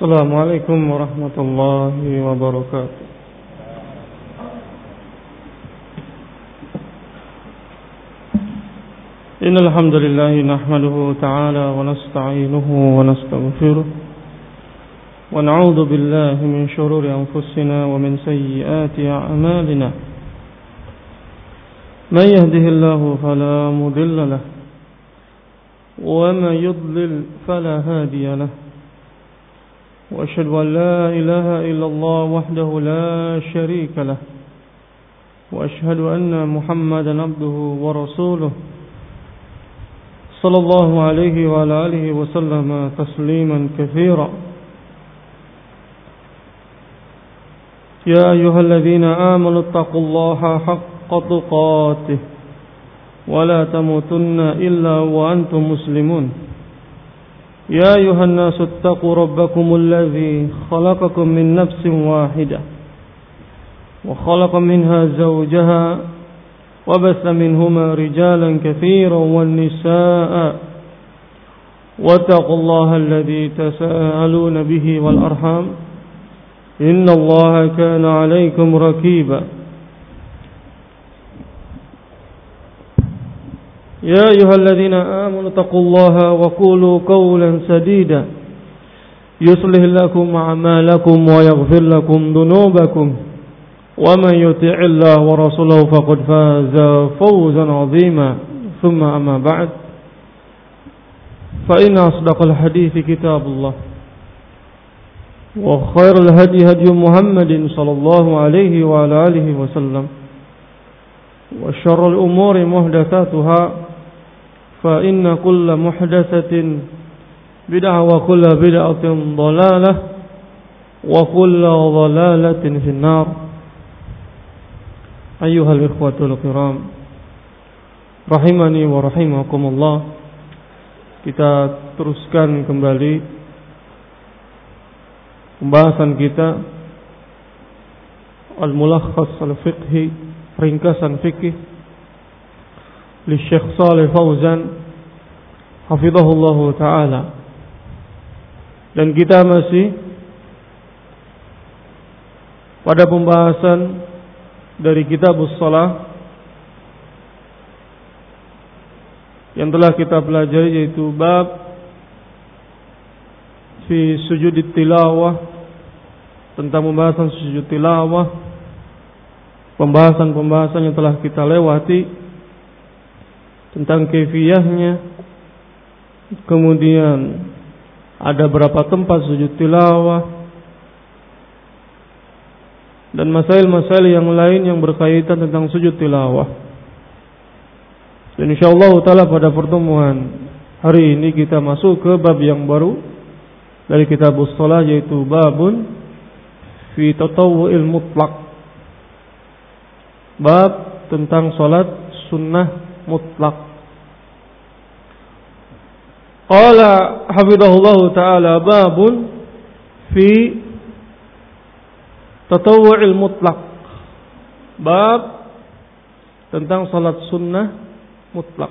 Assalamualaikum warahmatullahi wabarakatuh. Innal hamdalillah nahmaduhu ta'ala wa nasta'inuhu wa nastaghfiruh wa na'udzu billahi min shururi anfusina wa min sayyiati a'malina. Man yahdihillahu fala mudilla lahu wa man yudlil fala hadiya lahu. وأشهد أن لا إله إلا الله وحده لا شريك له وأشهد أن محمدا عبده ورسوله صلى الله عليه وعلى آله وسلم تسليما كثيرا. يا أيها الذين آمنوا اتقوا الله حق تقاته ولا تموتن إلا وأنتم مسلمون. يا أيها الناس اتقوا ربكم الذي خلقكم من نفس واحدة وخلق منها زوجها وبث منهما رجالا كثيرا والنساء واتقوا الله الذي تساءلون به والأرحام إن الله كان عليكم رقيبا. يا أيها الذين آمنوا اتقوا الله وقولوا قولا سديدا يصلح لكم أعمالكم ويغفر لكم ذنوبكم ومن يطع الله ورسوله فقد فاز فوزا عظيما. ثم أما بعد فإن أصدق الحديث كتاب الله وخير الهدي هدي محمد صلى الله عليه وعلى آله وسلم وشر الأمور محدثاتها فإن كل محدثة بدعة وكل بدعة ضلالة وكل ضلالة في النار. أيها الإخوة الكرام rahimani wa rahimakumullah. Kita teruskan kembali pembahasan kita Al-Mulakhas Al-Fiqhi, ringkasan fikih li Syekh Shalih Fauzan hafizahullahu ta'ala. Dan kita masih pada pembahasan dari Kitabus Shalah yang telah kita pelajari, yaitu bab fi sujud tilawah, tentang pembahasan sujud tilawah. Pembahasan yang telah kita lewati tentang kaifiyahnya, kemudian ada berapa tempat sujud tilawah, dan masail-masail yang lain yang berkaitan tentang sujud tilawah. Dan insyaallah taala pada pertemuan hari ini kita masuk ke bab yang baru dari Kitabus Shalah, yaitu babun fi tatawwu'il mutlaq, bab tentang salat sunnah mutlak. Qala hafizahullahu ta'ala babun fi tatawwu'il mutlaq, bab tentang salat sunnah mutlak.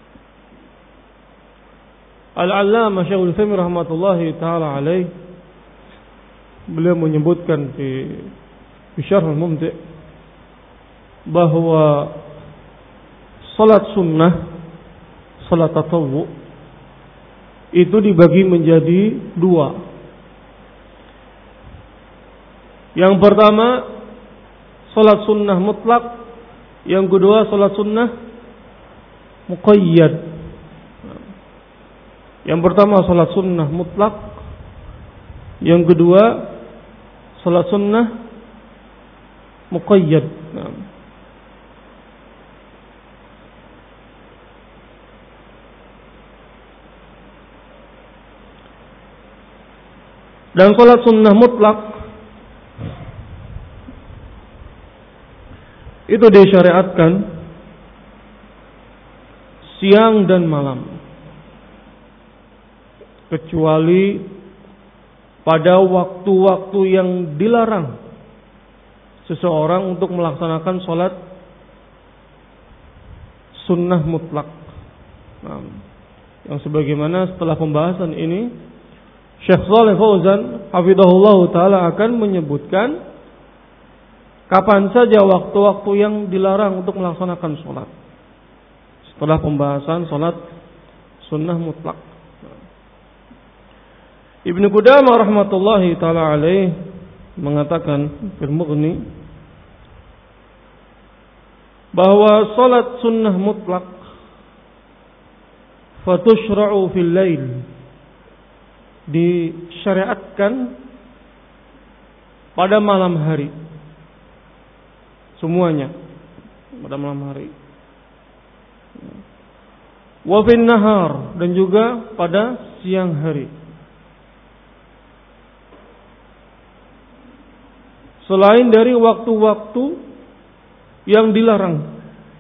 Al-Allamah Syekhul Utsaimin rahmatullahi ta'ala alaih, beliau menyebutkan di Syarh Al-Mumti' bahwa salat sunnah, salat tatawwu' itu dibagi menjadi dua. Yang pertama salat sunnah mutlak, yang kedua salat sunnah muqayyad. Yang pertama salat sunnah mutlak, yang kedua salat sunnah muqayyad. Dan salat sunnah mutlak itu disyariatkan siang dan malam, kecuali pada waktu-waktu yang dilarang seseorang untuk melaksanakan salat sunnah mutlak. Yang sebagaimana setelah pembahasan ini Syekh Shalih Fauzan hafizahullah taala akan menyebutkan kapan saja waktu-waktu yang dilarang untuk melaksanakan sholat. Setelah pembahasan sholat sunnah mutlak. Ibnu Qudamah rahmatullahi taala alaih mengatakan fil Mughni bahwa sholat sunnah mutlak fatushra'u fil lail, disyariatkan pada malam hari, semuanya pada malam hari. Wa fin nahar, dan juga pada siang hari. Selain dari waktu-waktu yang dilarang.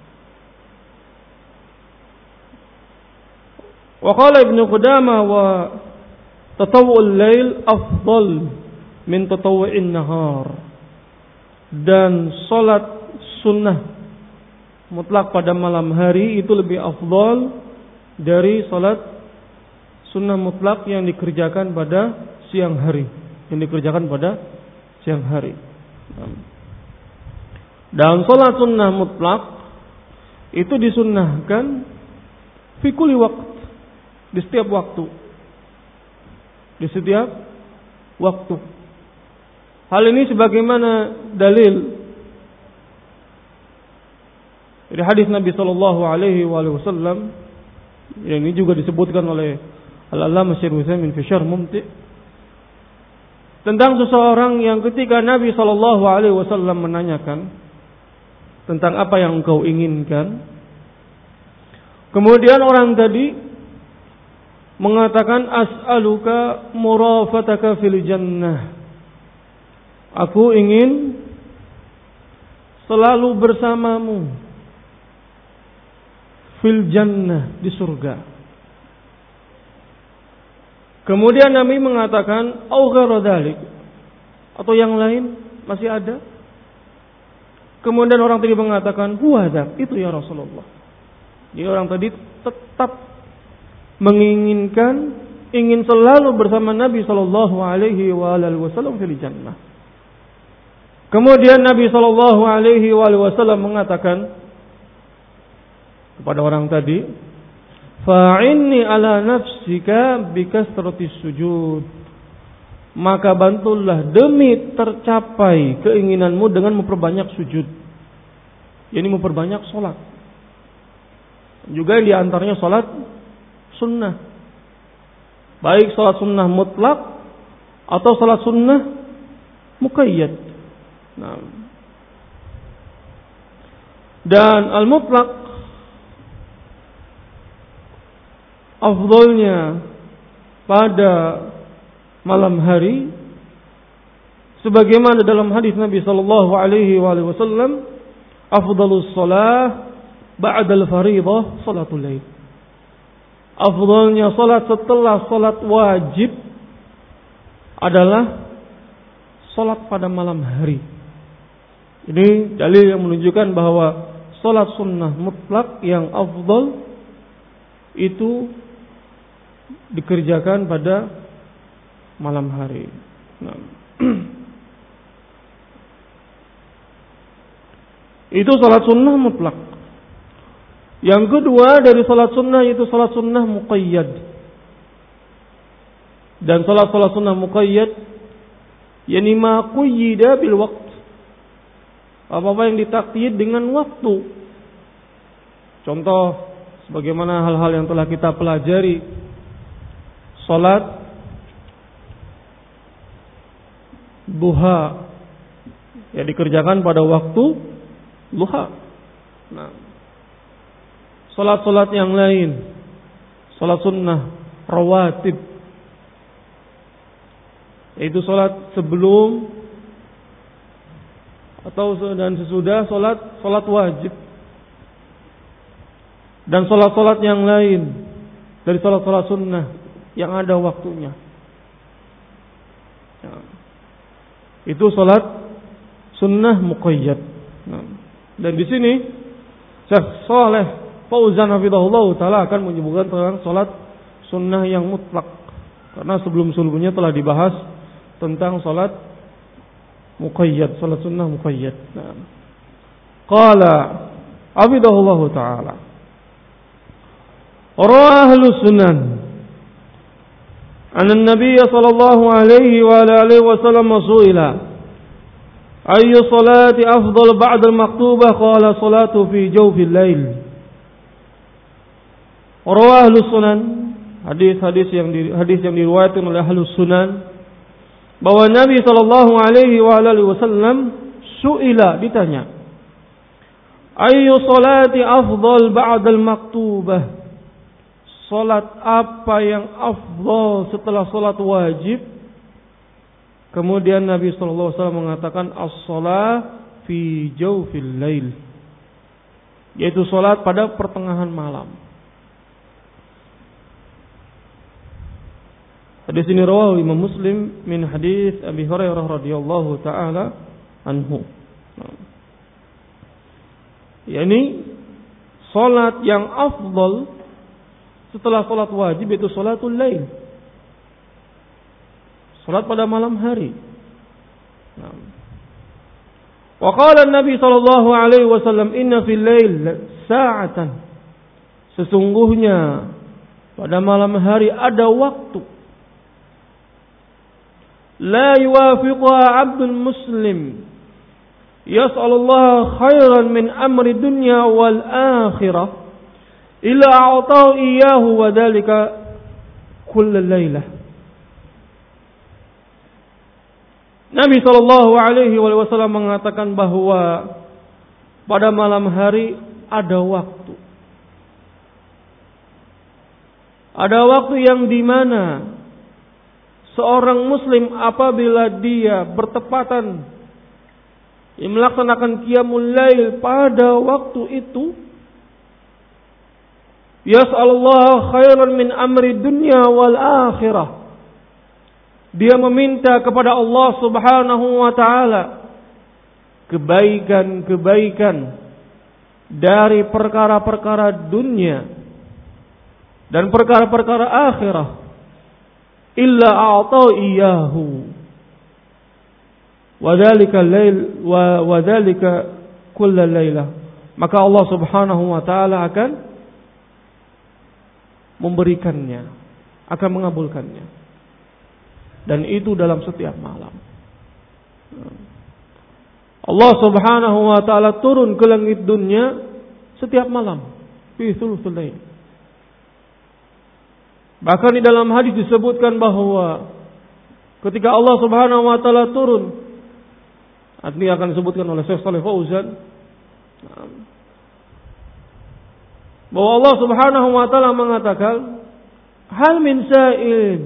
Wa qala Ibnu Qudamah wa tatawwu'ul lail afdal min tatawwu'in nahar. Dan salat sunnah mutlak pada malam hari itu lebih afdal dari salat sunnah mutlak yang dikerjakan pada siang hari, Dan salat sunnah mutlak itu disunnahkan fi kulli waqt, di setiap waktu. Hal ini sebagaimana dalil dari hadis Nabi sallallahu alaihi wasallam, yang ini juga disebutkan oleh Al-Allamah Syekh Utsaimin fi Syarh Mumti', tentang seseorang yang ketika Nabi sallallahu alaihi wasallam menanyakan tentang apa yang engkau inginkan, kemudian orang tadi mengatakan as'aluka murafataka fil jannah. Aku ingin selalu bersamamu fil jannah, di surga. Kemudian Nabi mengatakan au ghairu dzalik, atau yang lain masih ada. Kemudian orang tadi mengatakan huwa dzak, itu ya Rasulullah. Jadi orang tadi tetap ingin selalu bersama Nabi sallallahu alaihi wasallam fil jannah. Kemudian Nabi sallallahu alaihi wasallam mengatakan kepada orang tadi, fa'inni ala nafsika bikasratis sujud. Maka bantulah demi tercapai keinginanmu dengan memperbanyak sujud. Yani memperbanyak salat. Juga di antaranya salat sunnah. Baik salat sunnah mutlak atau salat sunnah muqayyad. Nah. Dan al-mutlak afdalnya pada malam hari, sebagaimana dalam hadis Nabi sallallahu alaihi wasallam, afdalus shalah ba'dal fardhah salatul lail. Afdalnya salat setelah salat wajib adalah salat pada malam hari. Ini dalil yang menunjukkan bahwa salat sunnah mutlak yang afdal itu dikerjakan pada malam hari. Nah. Itu salat sunnah mutlak. Yang kedua dari salat sunnah itu salat sunnah muqayyad. Dan salat sunnah muqayyad yani ma qayyida bil waqt. Apa-apa yang ditakyid dengan waktu. Contoh sebagaimana hal-hal yang telah kita pelajari, salat duha yang dikerjakan pada waktu duha. Nah, salat-salat yang lain, salat sunnah rawatib, yaitu salat sebelum atau dan sesudah salat wajib, dan salat-salat yang lain dari salat-salat sunnah yang ada waktunya. Ya. Itu salat sunnah muqayyad. Nah, dan di sini Syekh Shalih Fauzan hafizahullah taala akan menyebutkan tentang salat sunnah yang mutlak. Karena sebelum-sebelumnya telah dibahas tentang salat muqayyad, salat sunnah muqayyad. Nah. Qala abidahullahu ta'ala rawa ahlus sunan anna an-nabiy sallallahu alaihi wa alihi wasallam su'ila ayyu salati afdal ba'da al-maktubah qala salatu fi jawfil lail. Rawa ahlus sunan, hadis yang diriwayatkan oleh ahlus sunan, bahwa Nabi sallallahu alaihi wa alihi wasallam su'ila, ditanya, ayyu salati afdal ba'dal maktubah? Salat apa yang afdal setelah salat wajib? Kemudian Nabi sallallahu alaihi wasallam mengatakan as-shalah fi jawfil lail, yaitu salat pada pertengahan malam. Hadis ini rawahu Imam Muslim min hadis Abi Hurairah radhiyallahu taala anhu. Yani salat yang afdal setelah salat wajib itu salatul lail. Salat pada malam hari. Wa qala an-nabi sallallahu alaihi wasallam inna fil lail sa'atan. Sesungguhnya pada malam hari ada waktu la yuwafiquha 'abdun muslim yas'alullah khairan min amri dunya wal akhirah illa a'tahu iyyahu wa dhalika kull lailah. Nabi sallallahu alaihi wasallam mengatakan bahwa pada malam hari ada waktu. Ada waktu yang di mana seorang muslim apabila dia bertepatan melaksanakan qiyamul lail pada waktu itu, yas'alullah khairan min amri dunya wal akhirah. Dia meminta kepada Allah Subhanahu wa taala kebaikan-kebaikan dari perkara-perkara dunia dan perkara-perkara akhirah. Illa a'ta iyyahu wa dzalika lail wa dzalika kull lailah. Maka Allah Subhanahu wa taala akan memberikannya, akan mengabulkannya. Dan itu dalam setiap malam. Allah Subhanahu wa taala turun ke langit dunia setiap malam fi thuluthul lail. Bahkan di dalam hadis disebutkan bahwa ketika Allah Subhanahu wa taala turun, artinya akan disebutkan oleh Syekh Shalih Fauzan, bahwa Allah Subhanahu wa taala mengatakan, hal min sa'il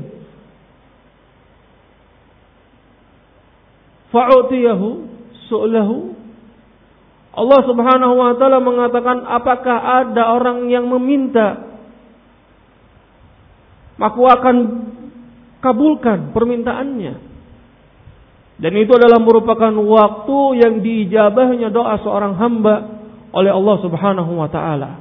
fa'utiyahu su'lahu. Allah Subhanahu wa taala mengatakan, apakah ada orang yang meminta, maka akan kabulkan permintaannya. Dan itu adalah merupakan waktu yang diijabahnya doa seorang hamba oleh Allah Subhanahu wa taala.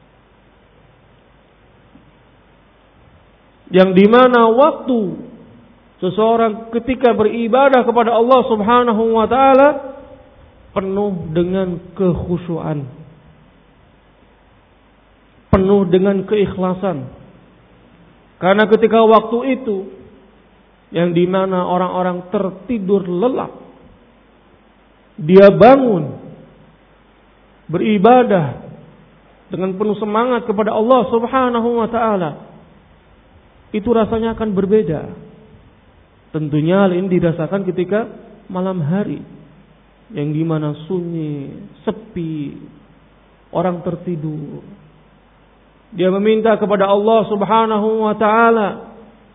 Yang dimana waktu seseorang ketika beribadah kepada Allah Subhanahu wa taala penuh dengan kekhusyuan, penuh dengan keikhlasan. Karena ketika waktu itu yang dimana orang-orang tertidur lelap, dia bangun beribadah dengan penuh semangat kepada Allah Subhanahu wa taala, itu rasanya akan berbeda. Tentunya hal ini dirasakan ketika malam hari yang dimana sunyi, sepi, orang tertidur. Dia meminta kepada Allah Subhanahu wa taala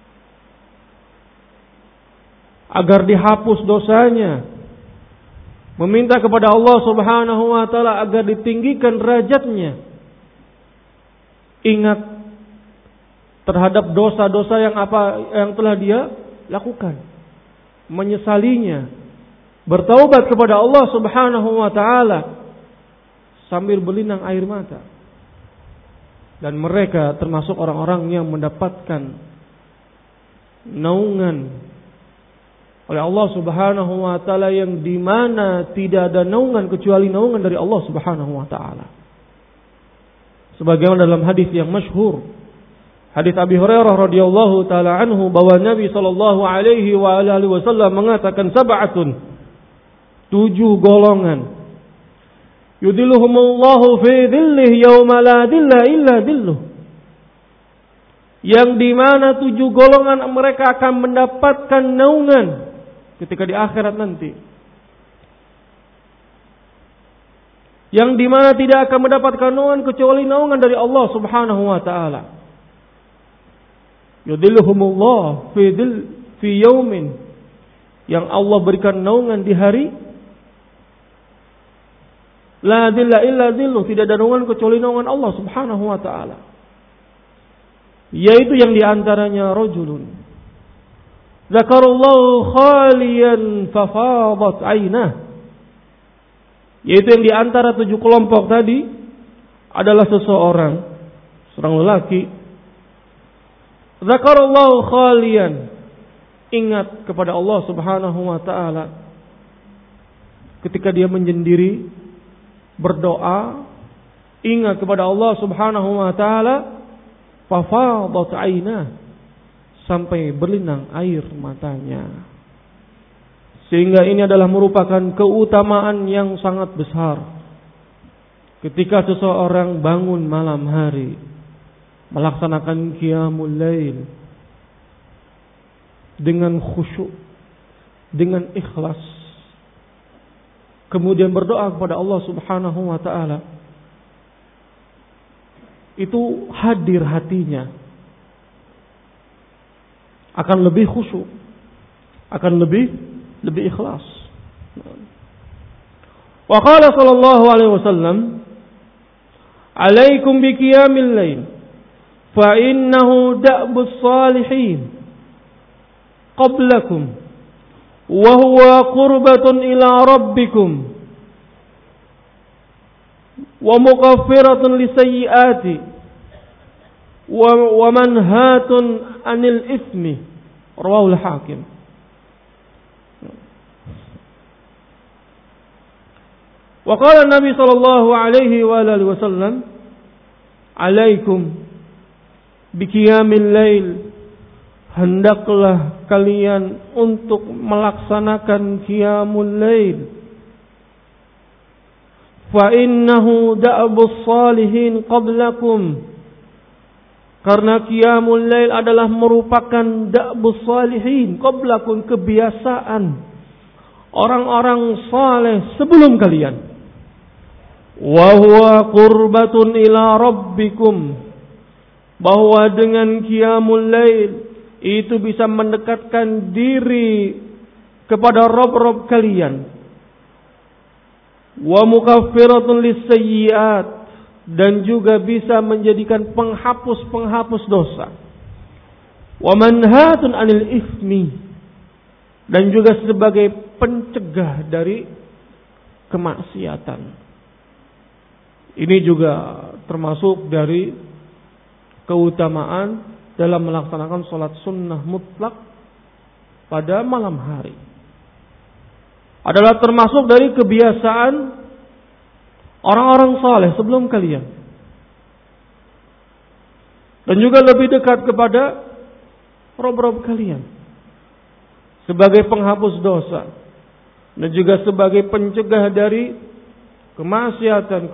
agar dihapus dosanya. Meminta kepada Allah Subhanahu wa taala agar ditinggikan derajatnya. Ingat terhadap dosa-dosa yang telah dia lakukan. Menyesalinya. Bertaubat kepada Allah Subhanahu wa taala sambil berlinang air mata. Dan mereka termasuk orang-orang yang mendapatkan naungan oleh Allah Subhanahu wa taala, yang di mana tidak ada naungan kecuali naungan dari Allah Subhanahu wa taala. Sebagaimana dalam hadis yang masyhur, hadis Abi Hurairah radhiyallahu taala anhu, bahwa Nabi sallallahu alaihi wa alihi wasallam mengatakan, sab'atun, 7 golongan, yudilluhumullahu fi dhillihi yauma la dhilla illa dhilluh, yang di mana 7 golongan mereka akan mendapatkan naungan ketika di akhirat nanti, yang di mana tidak akan mendapatkan naungan kecuali naungan dari Allah Subhanahu wa taala. Yudilluhumullah fi yaumin, yang Allah berikan naungan di hari la dhilla illa dhilluh, tidak ada naungan kecuali naungan Allah Subhanahu wa taala. Yaitu yang diantaranya rajulun zakarallahu khaliyan fafadat aynah, yaitu yang diantara 7 kelompok tadi adalah seorang lelaki, zakarallahu khaliyan, ingat kepada Allah Subhanahu wa taala ketika dia menyendiri berdoa, ingat kepada Allah Subhanahu wa taala, fafadat aynah, sampai berlinang air matanya. Sehingga ini adalah merupakan keutamaan yang sangat besar ketika seseorang bangun malam hari melaksanakan qiyamul lail dengan khusyuk, dengan ikhlas, kemudian berdoa kepada Allah Subhanahu wa taala. Itu hadir hatinya akan lebih khusyuk, akan lebih ikhlas. Wa qala sallallahu alaihi wasallam, alaikum bi qiyamil lail fa innahu da'bus salihin qablakum wa huwa qurbatun ila rabbikum wa mukaffiratun lisayyiati wa manhatun anil ismi, rawahul Hakim. Wa qala Nabi sallallahu alaihi wa alihi wasallam, alaikum biqiyamil lail, hendaklah kalian untuk melaksanakan qiyamul lail, fa innahu da'bus salihin qablakum, karena qiyamul lail adalah merupakan da'bus salihin qablakum, kebiasaan orang-orang saleh sebelum kalian. Wa huwa qurbatun ila rabbikum, bahwa dengan qiyamul lail itu bisa mendekatkan diri kepada Rabb kalian. Wa mukaffiratun lisayyiat, dan juga bisa menjadikan penghapus dosa. Wa manhatun anil ismi, dan juga sebagai pencegah dari kemaksiatan. Ini juga termasuk dari keutamaan dalam melaksanakan sholat sunnah mutlak pada malam hari. Adalah termasuk dari kebiasaan orang-orang saleh sebelum kalian. Dan juga lebih dekat kepada Rabb kalian. Sebagai penghapus dosa. Dan juga sebagai pencegah dari kemaksiatan.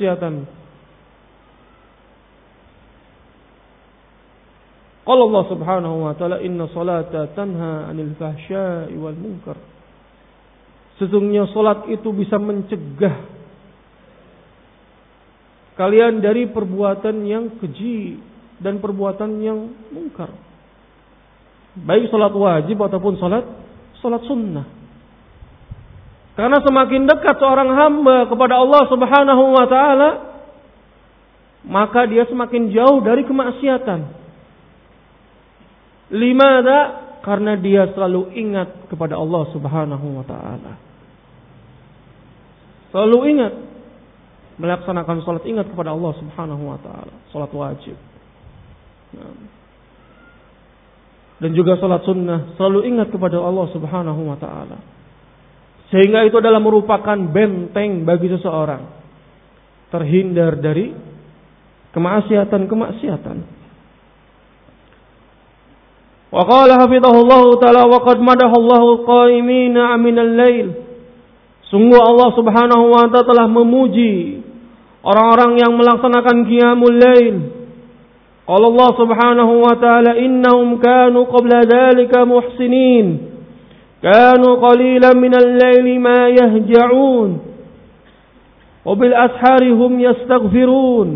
Qala Allah Subhanahu wa taala, inna salata tanha 'anil fahsya'i wal munkar. Sesungguhnya salat itu bisa mencegah kalian dari perbuatan yang keji dan perbuatan yang mungkar. Baik salat wajib ataupun salat sunnah. Karena semakin dekat seorang hamba kepada Allah Subhanahu wa taala, maka dia semakin jauh dari kemaksiatan. Limada? Karena dia selalu ingat kepada Allah Subhanahu wa taala. Selalu ingat melaksanakan salat, ingat kepada Allah Subhanahu wa taala, salat wajib. dan juga salat sunnah, selalu ingat kepada Allah Subhanahu wa taala. Sehingga itu adalah merupakan benteng bagi seseorang terhindar dari kemaksiatan. Wa qala hafizahullahu taala wa qad madahallahu qaimina minal lail. Sungguh Allah Subhanahu wa taala telah memuji orang-orang yang melaksanakan qiyamul lail. Qala Allah Subhanahu wa taala innahum kanu qabla dzalika muhsinin. Kanu qalilan minal laili ma yahja'un. Wa bil ashari hum yastaghfirun.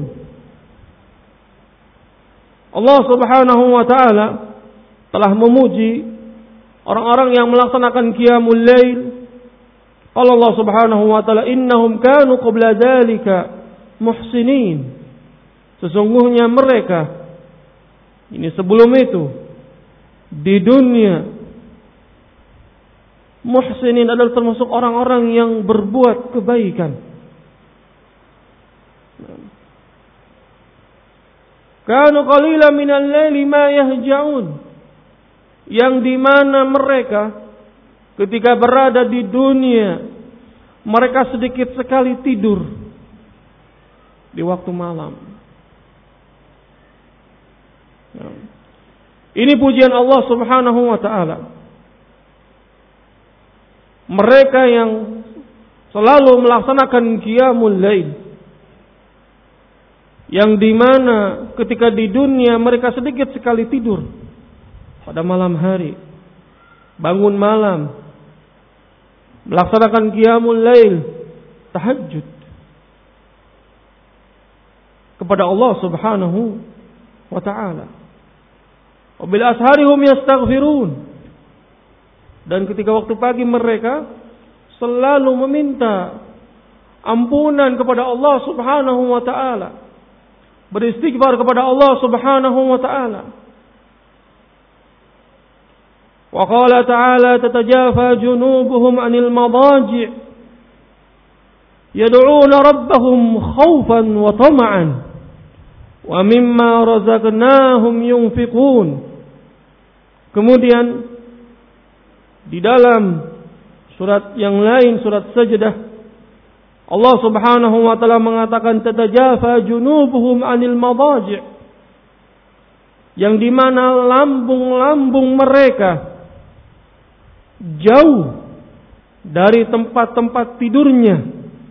Allah Subhanahu wa taala telah memuji orang-orang yang melaksanakan qiyamul lail. Qala Allah Subhanahu wa taala innahum kanu qabla dzalika muhsinin. Sesungguhnya mereka ini sebelum itu di dunia muhsinin adalah termasuk orang-orang yang berbuat kebaikan. Kanu qalilan minal laili ma yahja'un. Yang dimana mereka ketika berada di dunia mereka sedikit sekali tidur di waktu malam. Ini pujian Allah Subhanahu wa taala. Mereka yang selalu melaksanakan qiyamul lail, yang dimana ketika di dunia mereka sedikit sekali tidur pada malam hari, bangun malam, melaksanakan qiyamul lail, tahajud kepada Allah Subhanahu wa taala. Wabil ashari hum yastaghfirun. Dan ketika waktu pagi mereka selalu meminta ampunan kepada Allah Subhanahu wa taala, beristighfar kepada Allah Subhanahu wa taala. Wa qala ta'ala tatajafa junubuhum 'anil madaji' yad'una rabbahum khaufan wa tama'an wa mimma razaqnahum yunfiqun. Kemudian di dalam surat yang lain, surat Sajdah, Allah Subhanahu wa taala mengatakan tatajafa junubuhum 'anil madaji', yang dimana lambung-lambung mereka jauh dari tempat-tempat tidurnya.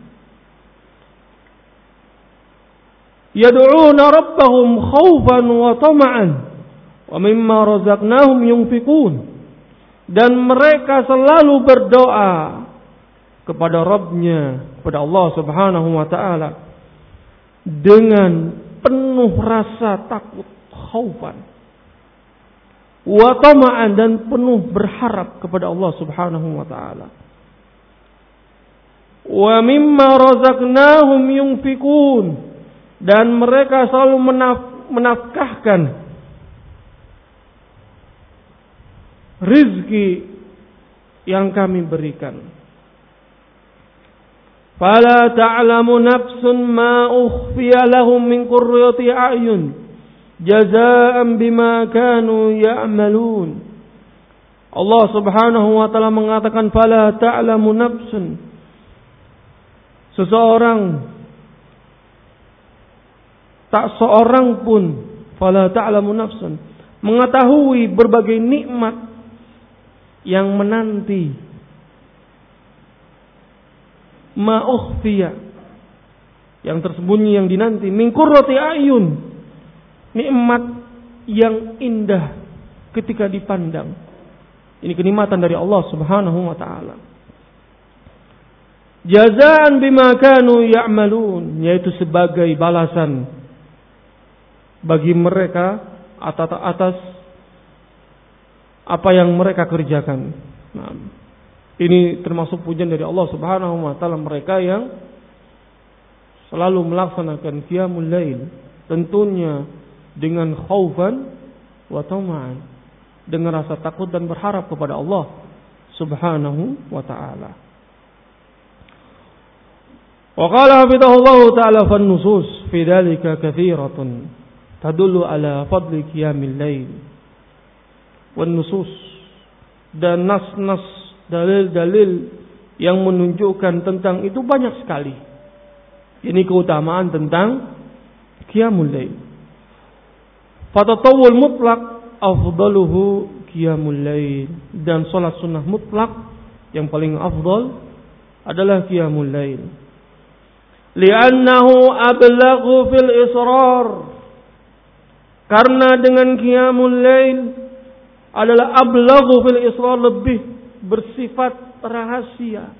Yad'una rabbahum khaufan wa tama'an wa mimma razaqnahum yunfiqun. Dan mereka selalu berdoa kepada Rabbnya, kepada Allah Subhanahu wa taala dengan penuh rasa takut, khaufan wa tama'an, dan penuh berharap kepada Allah Subhanahu wa taala. Wa mimma razaqnahum yunfiqun, dan mereka selalu menafkahkan rizki yang kami berikan. Fala ta'lamu nafsun ma ukhfiya lahum min qurrati a'yun jazaa'an bima kanu ya'malun. Allah Subhanahu wa taala mengatakan fala ta'lamu nafsun, tak seorang pun, fala ta'lamu nafsun, mengetahui berbagai nikmat yang menanti, ma ukhfiya, yang tersembunyi, yang dinanti, min qurrati a'yun, nikmat yang indah ketika dipandang. Ini kenikmatan dari Allah Subhanahu wa taala. Jazaan bima kanu ya'malun, yaitu sebagai balasan bagi mereka atas apa yang mereka kerjakan. Nah, ini termasuk pujian dari Allah Subhanahu wa taala, mereka yang selalu melaksanakan qiyamul lail, tentunya dengan khaufan wa tama'an, dengan rasa takut dan berharap kepada Allah Subhanahu wa taala. Wa qala hafidhahullahu taala fan nusus fi dzalika katsiratun tadullu ala fadli qiyamil lail. wan nusus, dan nas-nas, dalil-dalil yang menunjukkan tentang itu banyak sekali. Ini keutamaan tentang qiyamul lail. Fatatawul mutlak afdaluhu qiyamul lail, dan salat sunnah mutlak yang paling afdal adalah qiyamul lail. Li'annahu ablaghu fil israr, karena dengan qiyamul lail adalah ablaghu fil israr, lebih bersifat rahasia.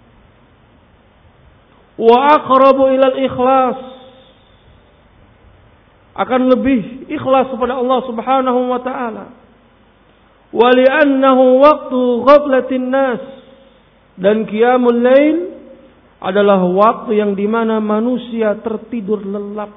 Wa aqrabu ilal ikhlas, akan lebih ikhlas kepada Allah Subhanahu wa taala. Wa li'annahu waqtu ghaflatin nas, dan qiyamul lail adalah waktu yang dimana manusia tertidur lelap.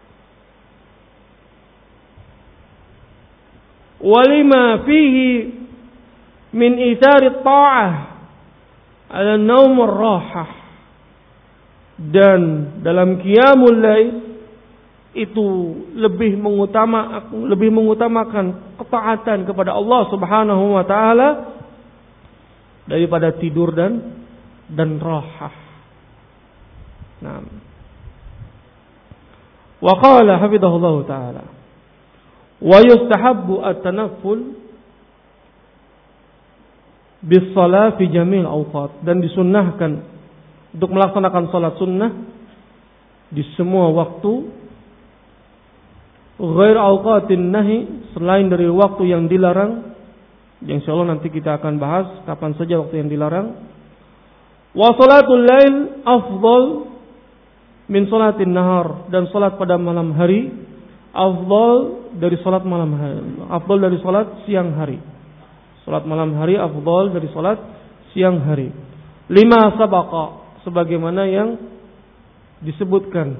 Walima fihi min ithari ta'ah ala naum ar-rahah, dan dalam qiyamul lail itu lebih mengutamakan ketaatan kepada Allah Subhanahu wa taala daripada tidur dan rahah. Naam. Wa qala hafizahullah taala, wa yustahabbu at-tanafful bis-shalah fi jamil awqat, dan disunnahkan untuk melaksanakan salat sunnah di semua waktu, ghair awqatin nahi, selain dari waktu yang dilarang, yang insyaallah nanti kita akan bahas kapan saja waktu yang dilarang. Wa salatul lail afdal min salatin nahar, dan salat pada malam hari afdal dari salat malam hari, afdal dari salat siang hari. Salat malam hari afdal dari salat siang hari. Lima sabaqa, sebagaimana yang disebutkan.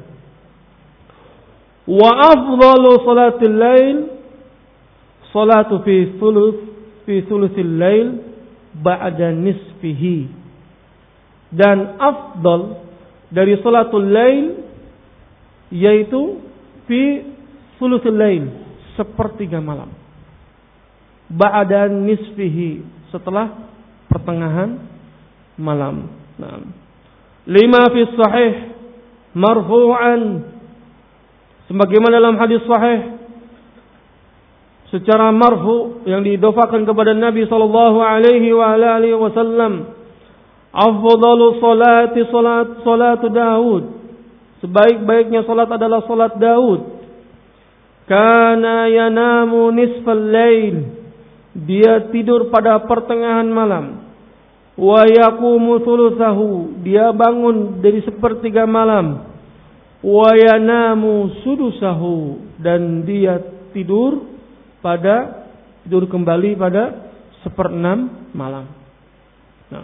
Wa afdalu salatil lail salatu fi thuluthil lail ba'da nisfihi, dan afdal dari salatul lail yaitu fi thuluthil lail, sepertiga malam, ba'da nisfihi, setelah pertengahan malam. Nah, lima fi sahih marfu'an, sebagaimana dalam hadis sahih secara marfu yang diidofakan kepada Nabi sallallahu alaihi wa alihi wasallam, afdalu salati salatu Daud, sebaik-baiknya salat adalah salat Daud. Kana yanamu nisfal lail, dia tidur pada pertengahan malam. Wa yaqumu thulutsahu, dia bangun dari sepertiga malam. Wa yanamu sudusahu, dan dia tidur kembali pada 1/6 malam. Nah,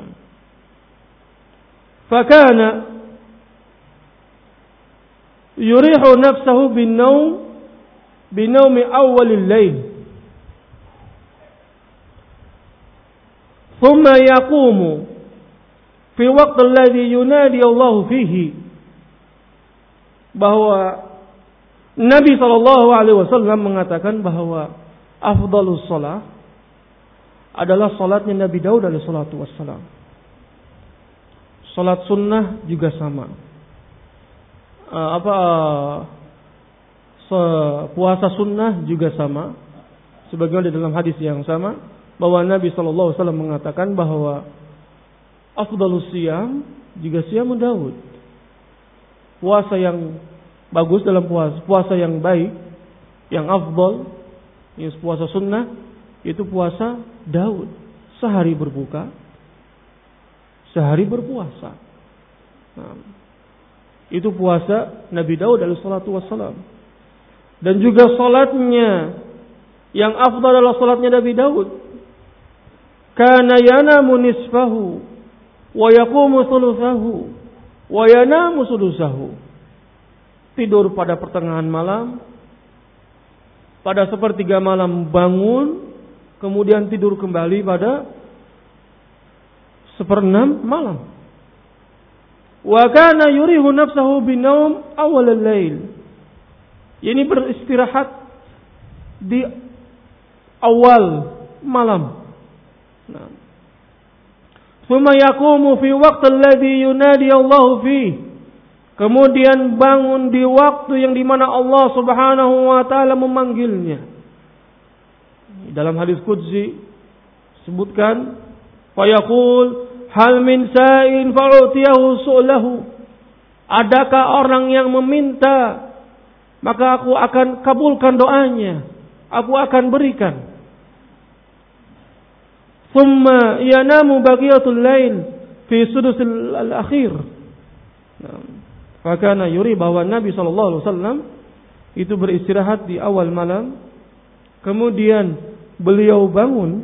fakana yurihu nafsahu binaumi awwalil lail, thumma yaqumu fi waqti alladhi yunadi Allah fihi, bahwa Nabi SAW mengatakan bahwa afdalus shalah adalah salatnya Nabi Daud alaihi salatu wassalam. Salat sunnah juga sama. Puasa sunnah juga sama. Sebagaimana dalam hadis yang sama, bahwa Nabi SAW mengatakan bahwa afdalus siyam juga siyam Daud. Puasa yang bagus dalam puasa yang baik, yang afdal, yang puasa sunnah, itu puasa Daud. Sehari berbuka, sehari berpuasa. Nah, itu puasa Nabi Daud alaihi salatu wassalam. Dan juga salatnya yang afdal adalah salatnya Nabi Daud. Kana yanamu nisfahu wa yaqumu thulutsahu wa yanamu sudusahu, tidur pada pertengahan malam, pada sepertiga malam bangun, kemudian tidur kembali pada 1/6 malam. Wa kana yurihu nafsahu binaum awal al-lail, ini beristirahat di awal malam. Nah. Tsumma yaqumu fi waqti alladhi yunadi Allah fi. Kemudian bangun di waktu yang dimana Allah Subhanahu wa taala memanggilnya. Dalam hadis qudsi sebutkan, fa yaqul hal min sa'in fa'utiyahu su'lahu. Adakah orang yang meminta, maka aku akan kabulkan doanya, aku akan berikan. Thumma yanamu baqiyatul lail fi sudusil al-akhir. Fakana yuri bahwa Nabi SAW itu beristirahat di awal malam. Kemudian beliau bangun,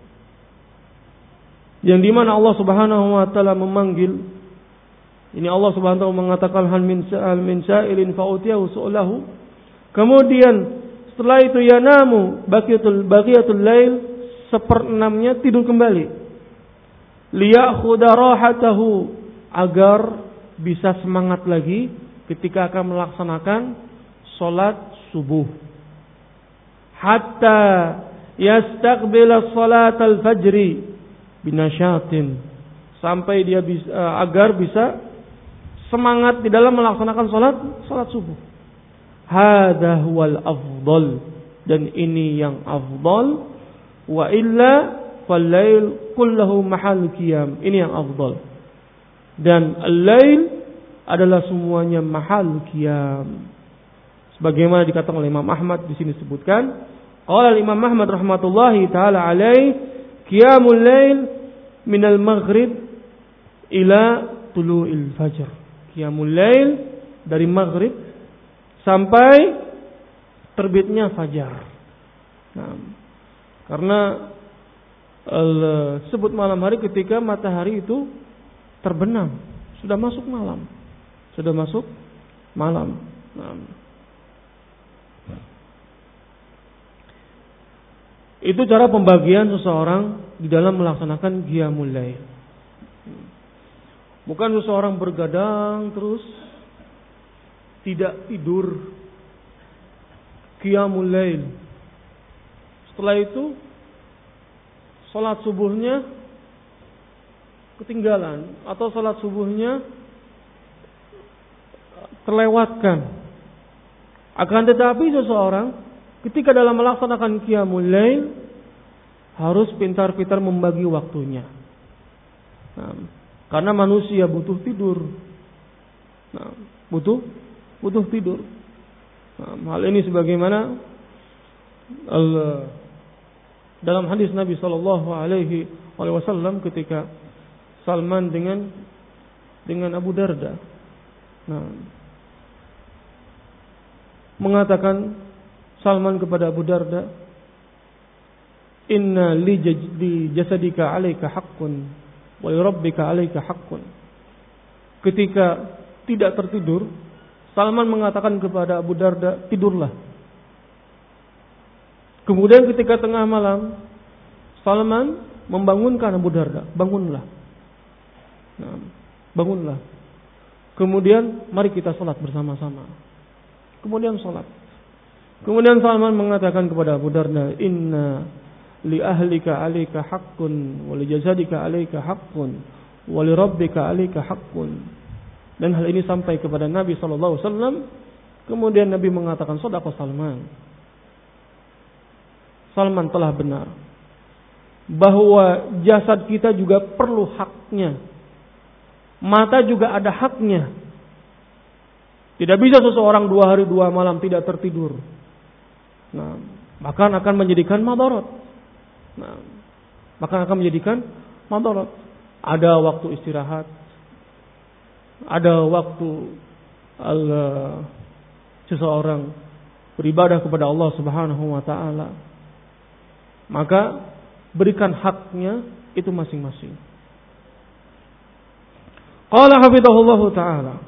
yang dimana Allah Subhanahu wa taala memanggil. Ini Allah Subhanahu wa taala mengatakan hal min sa'ilin fa'utiyahu su'lahu. Kemudian setelah itu yanamu baqiyatul lail, 1/6-nya tidur kembali. Liya'khudha rahatahu, agar bisa semangat lagi ketika akan melaksanakan salat subuh. Hatta yastaqbila salat al-fajri binasyatin, sampai dia bisa, agar bisa semangat di dalam melaksanakan salat subuh. Hadza huwal afdal, dan ini yang afdal. Wa illa fal-lail kulluhu mahal qiyam, ini yang afdal. Dan al-lail adalah semuanya mahal qiyam. Sebagaimana dikatakan oleh Imam Ahmad di sini disebutkan, qala Imam Ahmad rahmatullahi taala alaih, qiyamul lail minal maghrib ila tulu'il fajr. Qiyamul lail dari maghrib sampai terbitnya fajar. Nah, karena sebut malam hari ketika matahari itu terbenam, sudah masuk malam. Nah. Itu cara pembagian seseorang di dalam melaksanakan qiyamul lail. Bukan seseorang bergadang terus tidak tidur qiyamul lail. Setelah itu salat subuhnya ketinggalan atau salat subuhnya terlewatkan. Akan tetapi seseorang ketika dalam melaksanakan qiyamul lail harus pintar-pintar membagi waktunya. Nah, karena manusia butuh tidur. Nah, butuh tidur. Nah, hal ini sebagaimana dalam hadis Nabi sallallahu alaihi wasallam ketika Salman dengan Abu Darda. Nah, mengatakan Salman kepada Abu Darda, "Inna li jasadika 'alaika haqqun wa li rabbika 'alaika haqqun." Ketika tidak tertidur, Salman mengatakan kepada Abu Darda, "Tidurlah." Kemudian ketika tengah malam, Salman membangunkan Abu Darda, "Bangunlah." Nah, bangunlah. Kemudian mari kita salat bersama-sama. Kemudian salat. Kemudian Salman mengatakan kepada Abu Darda, "Inna li ahlika 'alaika haqqun wa li jasadika 'alaika haqqun wa li rabbika 'alaika haqqun." Dan hal ini sampai kepada Nabi sallallahu alaihi wasallam. Kemudian Nabi mengatakan, "Shadaqa Salman." Salman telah benar bahwa jasad kita juga perlu haknya. Mata juga ada haknya. Tidak bisa seseorang 2 hari 2 malam tidak tertidur. Nah, bahkan akan menjadikan madarat. Nah, bahkan akan menjadikan madarat. Ada waktu istirahat, ada waktu seseorang beribadah kepada Allah Subhanahu wa taala. Maka berikan haknya itu masing-masing. Qala hafidhahullahu ta'ala,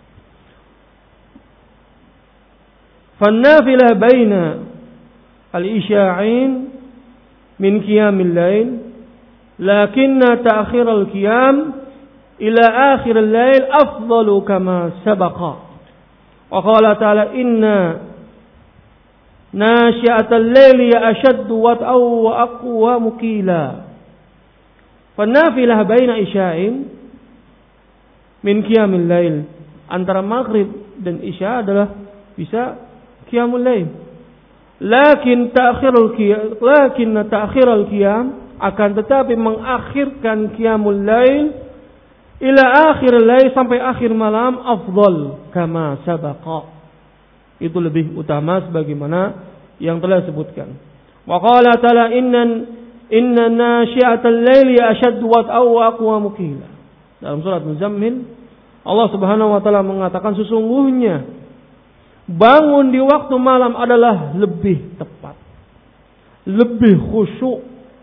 "Fannafilah baina al-isya'in min qiyamil lail, lakinna ta'khir al-qiyam ila akhir al-lail afdalu kama sabaqa." Wa qala ta'ala, "Inna nasyi'atal laili ashaddu wat'aw wa aqwamu qila. Fanafilah baina isya'in min qiyamil lail. Antara maghrib dan isya adalah bisa qiyamul lail. Lakin ta'khirul qiyam, akan tetapi mengakhirkan qiyamul lail ila akhir lail, sampai akhir malam, afdal kama sabaqa, itu lebih utama sebagaimana yang telah disebutkan. Wa qala ta'ala inna nasyi'atal laili ashaddu wat'aw wa aqwamu qila. Dalam surat Muzammil Allah Subhanahu wa taala mengatakan sesungguhnya bangun di waktu malam adalah lebih tepat, lebih khusyuk.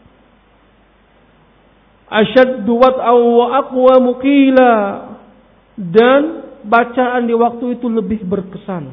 Ashaddu wat'aw wa aqwamu qila, dan bacaan di waktu itu lebih berkesan.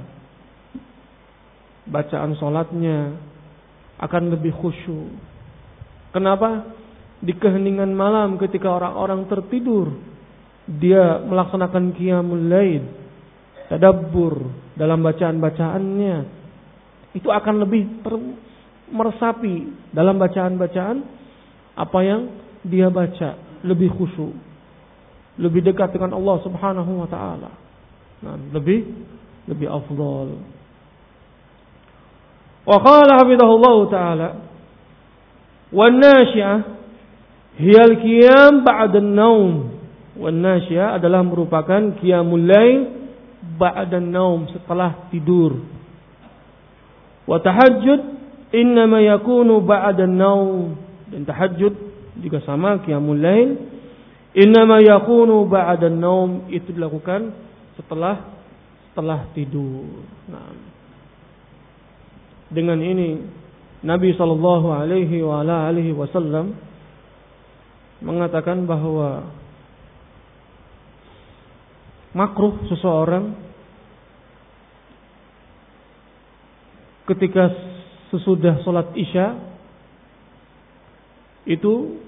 Bacaan salatnya akan lebih khusyuk. Kenapa? Di keheningan malam ketika orang-orang tertidur, dia melaksanakan qiyamul lail, tadabbur dalam bacaan-bacaannya, itu akan lebih meresapi dalam bacaan-bacaan apa yang dia baca, lebih khusyuk, lebih dekat dengan Allah Subhanahu wa taala. Nah, lebih afdal. Wa qala hafizahullah taala, wan nasyi'ah hiya al-qiyam ba'da an-naum. Wan nasyi'ah adalah merupakan qiyamul lail ba'da an-naum, setelah tidur. Wa tahajjud innama yakunu ba'da an-naum, dan tahajud juga sama, qiyamul lail innama yakunu ba'da an-naum, itu dilakukan setelah tidur. Nah, dengan ini Nabi sallallahu alaihi wasallam mengatakan bahwa makruh seseorang ketika sesudah sholat isya itu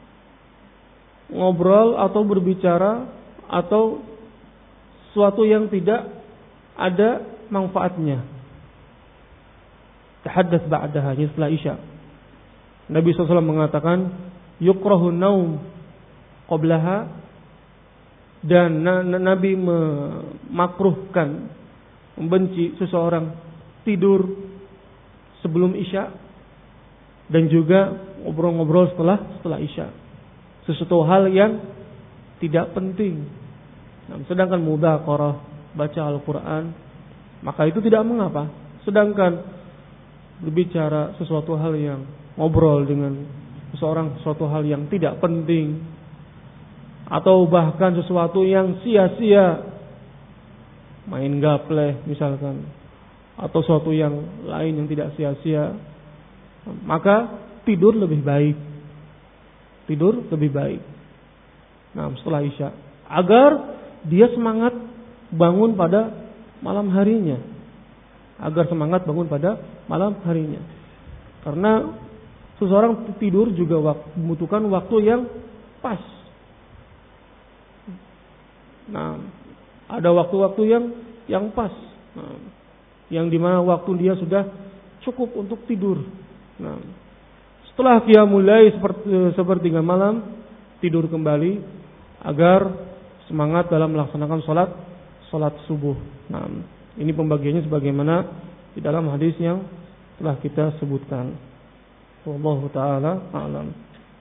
ngobrol atau berbicara atau sesuatu yang tidak ada manfaatnya. Tahaddath ba'daha, setelah isya. Nabi SAW mengatakan yukrahu naum qablaha, dan Nabi memakruhkan, membenci seseorang tidur sebelum isya, dan juga ngobrol-ngobrol setelah isya, sesuatu hal yang tidak penting. Nah, sedangkan mudzakarah, baca Al-Quran, maka itu tidak mengapa. Sedangkan berbicara sesuatu hal yang, ngobrol dengan seseorang sesuatu hal yang tidak penting, atau bahkan sesuatu yang sia-sia, main gaple misalkan, atau sesuatu yang lain yang tidak sia-sia, maka tidur lebih baik. Nah, setelah isya, agar dia semangat bangun pada malam harinya. Karena seseorang tidur juga membutuhkan waktu yang pas. Nah, ada waktu-waktu yang pas, nah, yang dimana waktu dia sudah cukup untuk tidur. Nah, setelah qiyamul lail sepertiga malam, tidur kembali agar semangat dalam melaksanakan salat subuh. Nah, ini pembagiannya sebagaimana di dalam hadis yang telah kita sebutkan. Wallahu taala a'lam.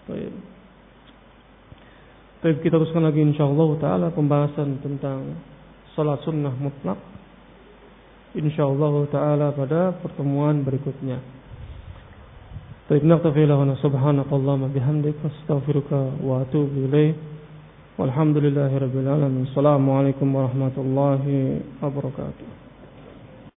Baik, kita teruskan lagi insyaallah taala pembahasan tentang salat sunnah mutlak insyaallah taala pada pertemuan berikutnya. Baik, naktafi lahuna subhanakallahumma bihamdika astaghfiruka wa atubu ilaik. Walhamdulillahirabbil alamin. Assalamualaikum warahmatullahi wabarakatuh.